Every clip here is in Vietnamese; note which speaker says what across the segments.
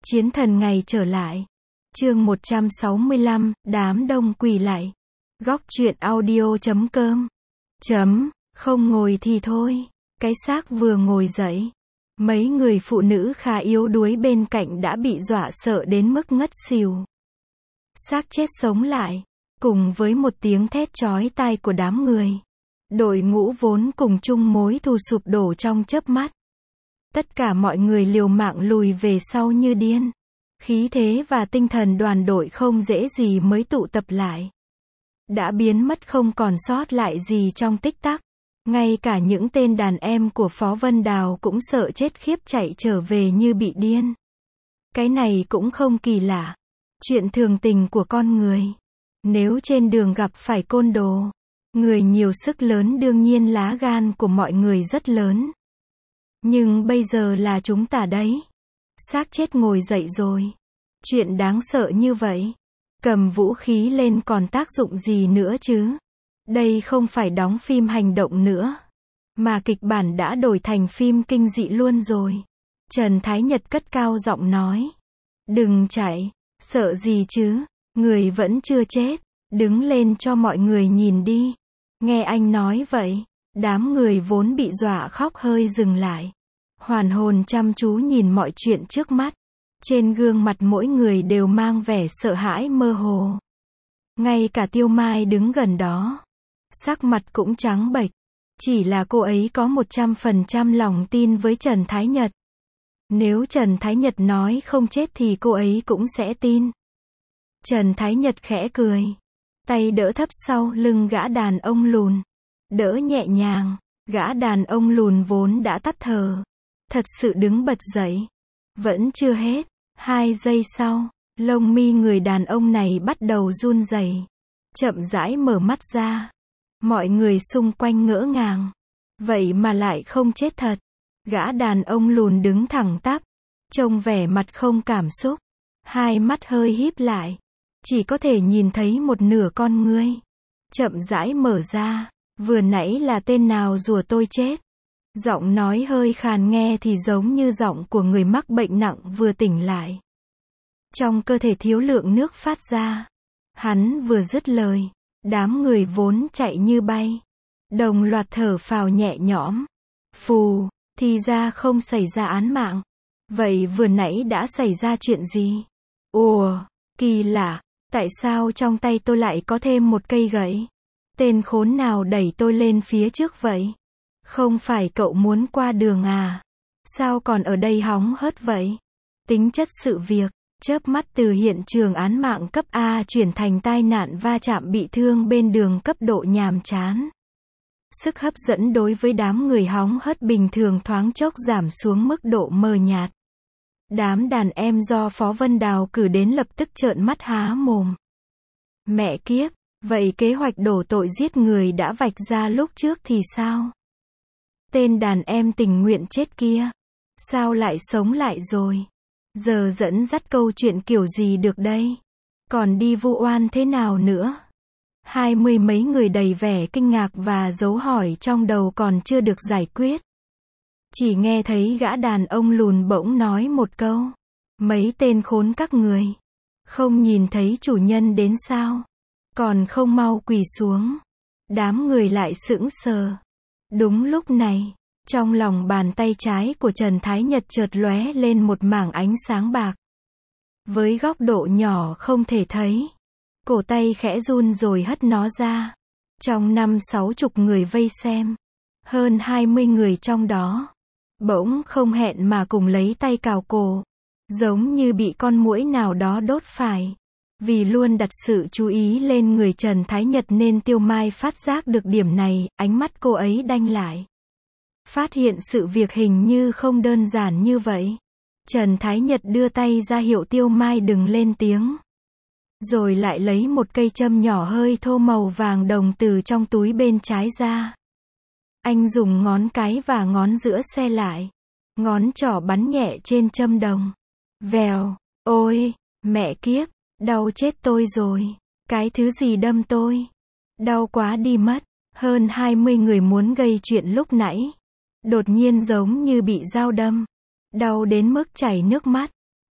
Speaker 1: Chiến thần ngày trở lại. Chương 165, đám đông quỳ lạy. Góc truyện audio.com. Không ngồi thì thôi. Cái xác vừa ngồi dậy. Mấy người phụ nữ khá yếu đuối bên cạnh đã bị dọa sợ đến mức ngất xỉu. Xác chết sống lại. Cùng với một tiếng thét chói tai của đám người. Đội ngũ vốn cùng chung mối thù sụp đổ trong chớp mắt. Tất cả mọi người liều mạng lùi về sau như điên. Khí thế và tinh thần đoàn đội không dễ gì mới tụ tập lại. Đã biến mất không còn sót lại gì trong tích tắc. Ngay cả những tên đàn em của Phó Vân Đào cũng sợ chết khiếp chạy trở về như bị điên. Cái này cũng không kỳ lạ. Chuyện thường tình của con người. Nếu trên đường gặp phải côn đồ, người nhiều sức lớn đương nhiên lá gan của mọi người rất lớn. Nhưng bây giờ là chúng ta đấy. Xác chết ngồi dậy rồi. Chuyện đáng sợ như vậy. Cầm vũ khí lên còn tác dụng gì nữa chứ? Đây không phải đóng phim hành động nữa. Mà kịch bản đã đổi thành phim kinh dị luôn rồi. Trần Thái Nhật cất cao giọng nói. Đừng chạy. Sợ gì chứ? Người vẫn chưa chết. Đứng lên cho mọi người nhìn đi. Nghe anh nói vậy. Đám người vốn bị dọa khóc hơi dừng lại. Hoàn hồn chăm chú nhìn mọi chuyện trước mắt. Trên gương mặt mỗi người đều mang vẻ sợ hãi mơ hồ. Ngay cả Tiêu Mai đứng gần đó. Sắc mặt cũng trắng bệch. Chỉ là cô ấy có 100% lòng tin với Trần Thái Nhật. Nếu Trần Thái Nhật nói không chết thì cô ấy cũng sẽ tin. Trần Thái Nhật khẽ cười. Tay đỡ thấp sau lưng gã đàn ông lùn. Đỡ nhẹ nhàng. Gã đàn ông lùn vốn đã tắt thở. Thật sự đứng bật dậy. Vẫn chưa hết. 2 giây sau, lông mi người đàn ông này bắt đầu run rẩy. Chậm rãi mở mắt ra. Mọi người xung quanh ngỡ ngàng. Vậy mà lại không chết thật. Gã đàn ông lùn đứng thẳng tắp. Trông vẻ mặt không cảm xúc. Hai mắt hơi híp lại. Chỉ có thể nhìn thấy một nửa con ngươi. Chậm rãi mở ra. Vừa nãy là tên nào rủa tôi chết? Giọng nói hơi khàn nghe thì giống như giọng của người mắc bệnh nặng vừa tỉnh lại. Trong cơ thể thiếu lượng nước phát ra. Hắn vừa dứt lời. Đám người vốn chạy như bay. Đồng loạt thở phào nhẹ nhõm. Phù, thì ra không xảy ra án mạng. Vậy vừa nãy đã xảy ra chuyện gì? Ồ, kỳ lạ. Tại sao trong tay tôi lại có thêm một cây gậy? Tên khốn nào đẩy tôi lên phía trước vậy? Không phải cậu muốn qua đường à? Sao còn ở đây hóng hớt vậy? Tính chất sự việc, chớp mắt từ hiện trường án mạng cấp A chuyển thành tai nạn va chạm bị thương bên đường cấp độ nhàm chán. Sức hấp dẫn đối với đám người hóng hớt bình thường thoáng chốc giảm xuống mức độ mờ nhạt. Đám đàn em do Phó Vân Đào cử đến lập tức trợn mắt há mồm. Mẹ kiếp, vậy kế hoạch đổ tội giết người đã vạch ra lúc trước thì sao? Tên đàn em tình nguyện chết kia. Sao lại sống lại rồi? Giờ dẫn dắt câu chuyện kiểu gì được đây? Còn đi vu oan thế nào nữa? 20 mấy người đầy vẻ kinh ngạc và dấu hỏi trong đầu còn chưa được giải quyết. Chỉ nghe thấy gã đàn ông lùn bỗng nói một câu. Mấy tên khốn các người. Không nhìn thấy chủ nhân đến sao? Còn không mau quỳ xuống. Đám người lại sững sờ. Đúng lúc này, trong lòng bàn tay trái của Trần Thái Nhật chợt lóe lên một mảng ánh sáng bạc. Với góc độ nhỏ không thể thấy. Cổ tay khẽ run rồi hất nó ra. Trong 50-60 người vây xem. Hơn 20 người trong đó. Bỗng không hẹn mà cùng lấy tay cào cổ. Giống như bị con muỗi nào đó đốt phải. Vì luôn đặt sự chú ý lên người Trần Thái Nhật nên Tiêu Mai phát giác được điểm này, ánh mắt cô ấy đanh lại. Phát hiện sự việc hình như không đơn giản như vậy. Trần Thái Nhật đưa tay ra hiệu Tiêu Mai đừng lên tiếng. Rồi lại lấy một cây châm nhỏ hơi thô màu vàng đồng từ trong túi bên trái ra. Anh dùng ngón cái và ngón giữa xe lại. Ngón trỏ bắn nhẹ trên châm đồng. Vèo, ôi, mẹ kiếp. Đau chết tôi rồi. Cái thứ gì đâm tôi? Đau quá đi mất. Hơn 20 người muốn gây chuyện lúc nãy. Đột nhiên giống như bị dao đâm. Đau đến mức chảy nước mắt.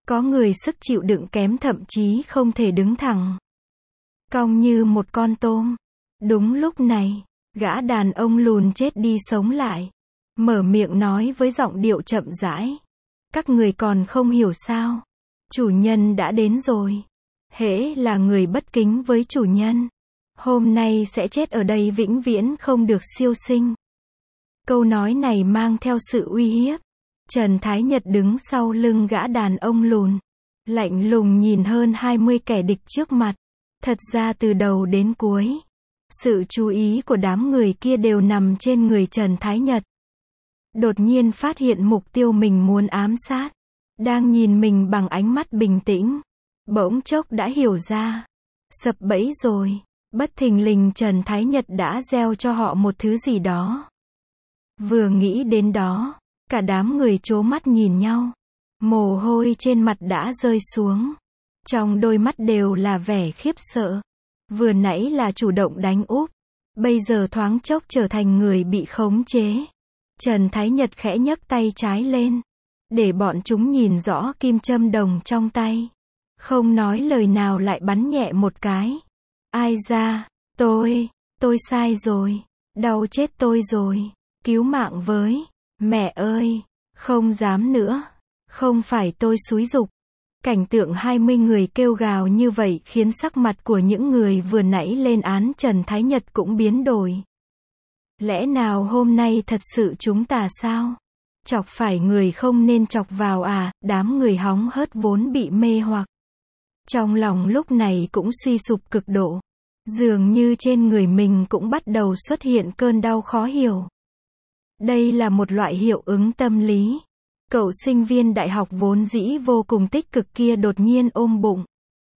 Speaker 1: Có người sức chịu đựng kém thậm chí không thể đứng thẳng, cong như một con tôm. Đúng lúc này, gã đàn ông lùn chết đi sống lại, mở miệng nói với giọng điệu chậm rãi. Các người còn không hiểu sao? Chủ nhân đã đến rồi. Hễ là người bất kính với chủ nhân, hôm nay sẽ chết ở đây vĩnh viễn không được siêu sinh. Câu nói này mang theo sự uy hiếp. Trần Thái Nhật đứng sau lưng gã đàn ông lùn, lạnh lùng nhìn hơn 20 kẻ địch trước mặt. Thật ra từ đầu đến cuối, sự chú ý của đám người kia đều nằm trên người Trần Thái Nhật. Đột nhiên phát hiện mục tiêu mình muốn ám sát, đang nhìn mình bằng ánh mắt bình tĩnh. Bỗng chốc đã hiểu ra. Sập bẫy rồi. Bất thình lình Trần Thái Nhật đã gieo cho họ một thứ gì đó. Vừa nghĩ đến đó, cả đám người trố mắt nhìn nhau. Mồ hôi trên mặt đã rơi xuống. Trong đôi mắt đều là vẻ khiếp sợ. Vừa nãy là chủ động đánh úp, bây giờ thoáng chốc trở thành người bị khống chế. Trần Thái Nhật khẽ nhấc tay trái lên, để bọn chúng nhìn rõ kim châm đồng trong tay. Không nói lời nào lại bắn nhẹ một cái. Ai ra, tôi sai rồi, đau chết tôi rồi, cứu mạng với, mẹ ơi, không dám nữa, không phải tôi xúi giục. Cảnh tượng 20 người kêu gào như vậy khiến sắc mặt của những người vừa nãy lên án Trần Thái Nhật cũng biến đổi. Lẽ nào hôm nay thật sự chúng ta sao? Chọc phải người không nên chọc vào à? Đám người hóng hớt vốn bị mê hoặc, trong lòng lúc này cũng suy sụp cực độ. Dường như trên người mình cũng bắt đầu xuất hiện cơn đau khó hiểu. Đây là một loại hiệu ứng tâm lý. Cậu sinh viên đại học vốn dĩ vô cùng tích cực kia đột nhiên ôm bụng.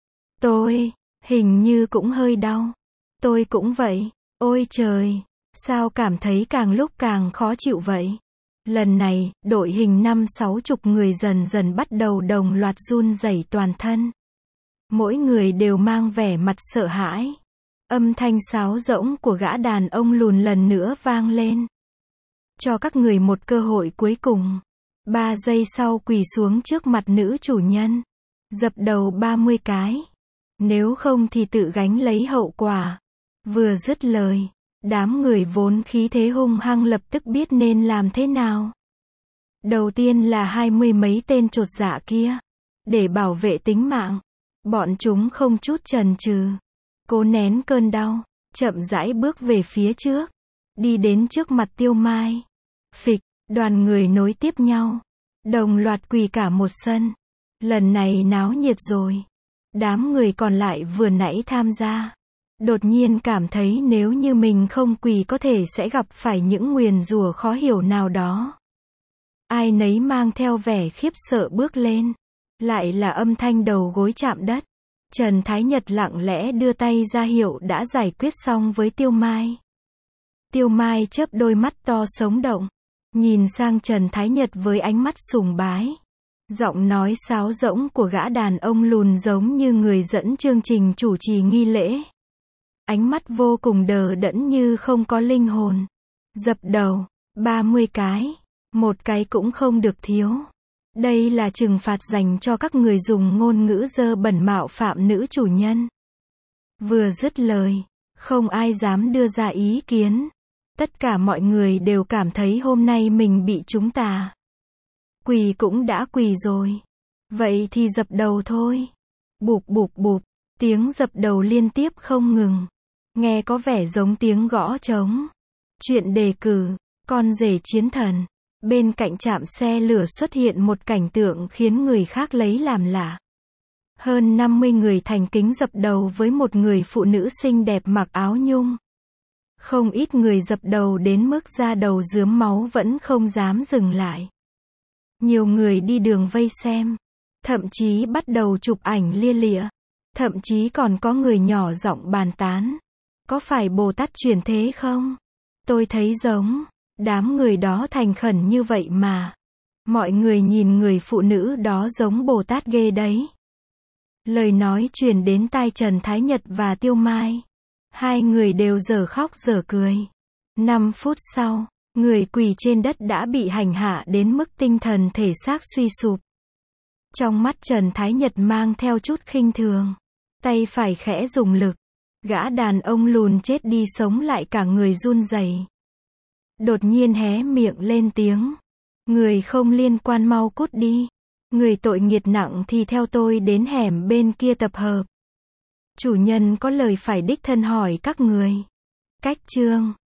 Speaker 1: Tôi, hình như cũng hơi đau. Tôi cũng vậy. Ôi trời, sao cảm thấy càng lúc càng khó chịu vậy? Lần này, đội hình 50-60 người dần dần bắt đầu đồng loạt run rẩy toàn thân. Mỗi người đều mang vẻ mặt sợ hãi. Âm thanh sáo rỗng của gã đàn ông lùn lần nữa vang lên. Cho các người một cơ hội cuối cùng. 3 giây sau quỳ xuống trước mặt nữ chủ nhân. Dập đầu 30 cái. Nếu không thì tự gánh lấy hậu quả. Vừa dứt lời, đám người vốn khí thế hung hăng lập tức biết nên làm thế nào. Đầu tiên là 20 mấy tên chột dạ kia. Để bảo vệ tính mạng, bọn chúng không chút chần chừ, cố nén cơn đau, chậm rãi bước về phía trước, đi đến trước mặt Tiêu Mai. Phịch, đoàn người nối tiếp nhau, đồng loạt quỳ cả một sân. Lần này náo nhiệt rồi. Đám người còn lại vừa nãy tham gia, đột nhiên cảm thấy nếu như mình không quỳ có thể sẽ gặp phải những nguyền rủa khó hiểu nào đó. Ai nấy mang theo vẻ khiếp sợ bước lên. Lại là âm thanh đầu gối chạm đất. Trần Thái Nhật lặng lẽ đưa tay ra hiệu đã giải quyết xong với Tiêu Mai. Tiêu Mai chớp đôi mắt to sống động, nhìn sang Trần Thái Nhật với ánh mắt sùng bái. Giọng nói sáo rỗng của gã đàn ông lùn giống như người dẫn chương trình chủ trì nghi lễ. Ánh mắt vô cùng đờ đẫn như không có linh hồn. Dập đầu, 30 cái, một cái cũng không được thiếu. Đây là trừng phạt dành cho các người dùng ngôn ngữ dơ bẩn mạo phạm nữ chủ nhân. Vừa dứt lời, không ai dám đưa ra ý kiến. Tất cả mọi người đều cảm thấy hôm nay mình bị chúng ta. Quỳ cũng đã quỳ rồi. Vậy thì dập đầu thôi. Bụp bụp bụp, tiếng dập đầu liên tiếp không ngừng. Nghe có vẻ giống tiếng gõ trống. Chuyện đề cử, con rể chiến thần. Bên cạnh trạm xe lửa xuất hiện một cảnh tượng khiến người khác lấy làm lạ. Hơn 50 người thành kính dập đầu với một người phụ nữ xinh đẹp mặc áo nhung. Không ít người dập đầu đến mức da đầu rướm máu vẫn không dám dừng lại. Nhiều người đi đường vây xem, thậm chí bắt đầu chụp ảnh lia lịa. Thậm chí còn có người nhỏ giọng bàn tán. Có phải Bồ Tát chuyển thế không? Tôi thấy giống. Đám người đó thành khẩn như vậy mà. Mọi người nhìn người phụ nữ đó giống Bồ Tát ghê đấy. Lời nói truyền đến tai Trần Thái Nhật và Tiêu Mai. Hai người đều dở khóc dở cười. 5 phút sau, người quỳ trên đất đã bị hành hạ đến mức tinh thần thể xác suy sụp. Trong mắt Trần Thái Nhật mang theo chút khinh thường. Tay phải khẽ dùng lực. Gã đàn ông lùn chết đi sống lại cả người run rẩy. Đột nhiên hé miệng lên tiếng. Người không liên quan mau cút đi. Người tội nghiệt nặng thì theo tôi đến hẻm bên kia tập hợp. Chủ nhân có lời phải đích thân hỏi các người. Cách chương